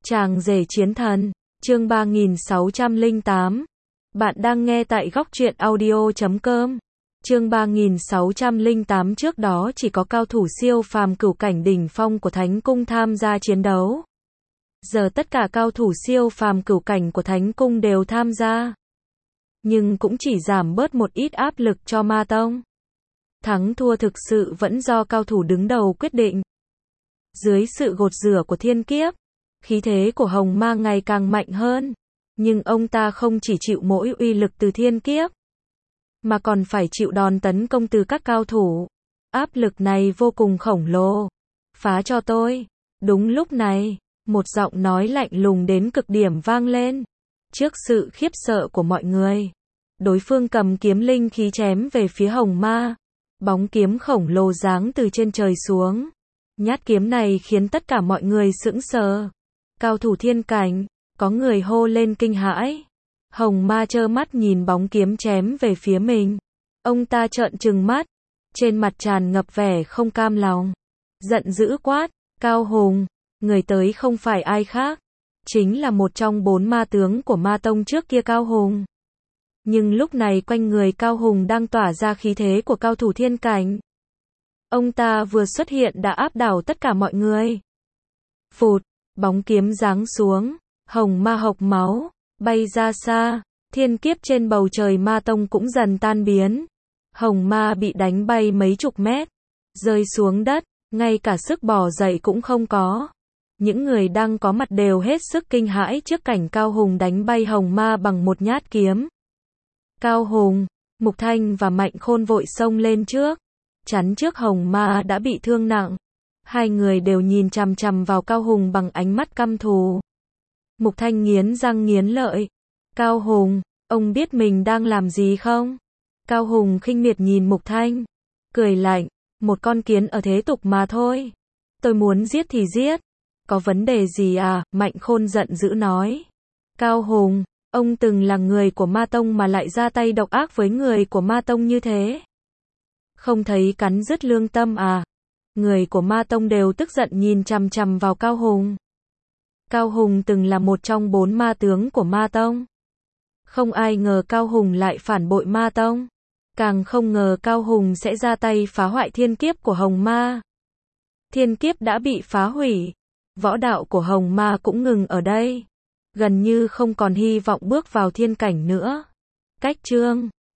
Chàng rể chiến thần, chương 3608. Bạn đang nghe tại góc truyện audio.com. Chương 3608. Trước đó chỉ có cao thủ siêu phàm cửu cảnh đỉnh phong của Thánh Cung tham gia chiến đấu. Giờ tất cả cao thủ siêu phàm cửu cảnh của Thánh Cung đều tham gia. Nhưng cũng chỉ giảm bớt một ít áp lực cho Ma Tông. Thắng thua thực sự vẫn do cao thủ đứng đầu quyết định. Dưới sự gột rửa của thiên kiếp, khí thế của Hồng Ma ngày càng mạnh hơn, nhưng ông ta không chỉ chịu mỗi uy lực từ thiên kiếp, mà còn phải chịu đòn tấn công từ các cao thủ. Áp lực này vô cùng khổng lồ. Phá cho tôi. Đúng lúc này, một giọng nói lạnh lùng đến cực điểm vang lên. Trước sự khiếp sợ của mọi người, đối phương cầm kiếm linh khí chém về phía Hồng Ma. Bóng kiếm khổng lồ giáng từ trên trời xuống. Nhát kiếm này khiến tất cả mọi người sững sờ. Cao thủ thiên cảnh, có người hô lên kinh hãi. Hồng Ma trơ mắt nhìn bóng kiếm chém về phía mình. Ông ta trợn trừng mắt, trên mặt tràn ngập vẻ không cam lòng. Giận dữ quát, Cao Hùng, người tới không phải ai khác, chính là một trong 4 ma tướng của Ma Tông trước kia Cao Hùng. Nhưng lúc này quanh người Cao Hùng đang tỏa ra khí thế của cao thủ thiên cảnh. Ông ta vừa xuất hiện đã áp đảo tất cả mọi người. Phụt, bóng kiếm giáng xuống, Hồng Ma hộc máu, bay ra xa, thiên kiếp trên bầu trời Ma Tông cũng dần tan biến. Hồng Ma bị đánh bay mấy chục mét, rơi xuống đất, ngay cả sức bò dậy cũng không có. Những người đang có mặt đều hết sức kinh hãi trước cảnh Cao Hùng đánh bay Hồng Ma bằng một nhát kiếm. Cao Hùng, Mục Thanh và Mạnh Khôn vội xông lên trước, chắn trước Hồng Ma đã bị thương nặng. Hai người đều nhìn chằm chằm vào Cao Hùng bằng ánh mắt căm thù. Mục Thanh nghiến răng nghiến lợi. Cao Hùng, ông biết mình đang làm gì không? Cao Hùng khinh miệt nhìn Mục Thanh, cười lạnh, một con kiến ở thế tục mà thôi. Tôi muốn giết thì giết. Có vấn đề gì à? Mạnh Khôn giận dữ nói. Cao Hùng, ông từng là người của Ma Tông mà lại ra tay độc ác với người của Ma Tông như thế. Không thấy cắn rứt lương tâm à? Người của Ma Tông đều tức giận nhìn chằm chằm vào Cao Hùng. Cao Hùng từng là một trong 4 ma tướng của Ma Tông. Không ai ngờ Cao Hùng lại phản bội Ma Tông. Càng không ngờ Cao Hùng sẽ ra tay phá hoại thiên kiếp của Hồng Ma. Thiên kiếp đã bị phá hủy. Võ đạo của Hồng Ma cũng ngừng ở đây. Gần như không còn hy vọng bước vào thiên cảnh nữa. Cách chương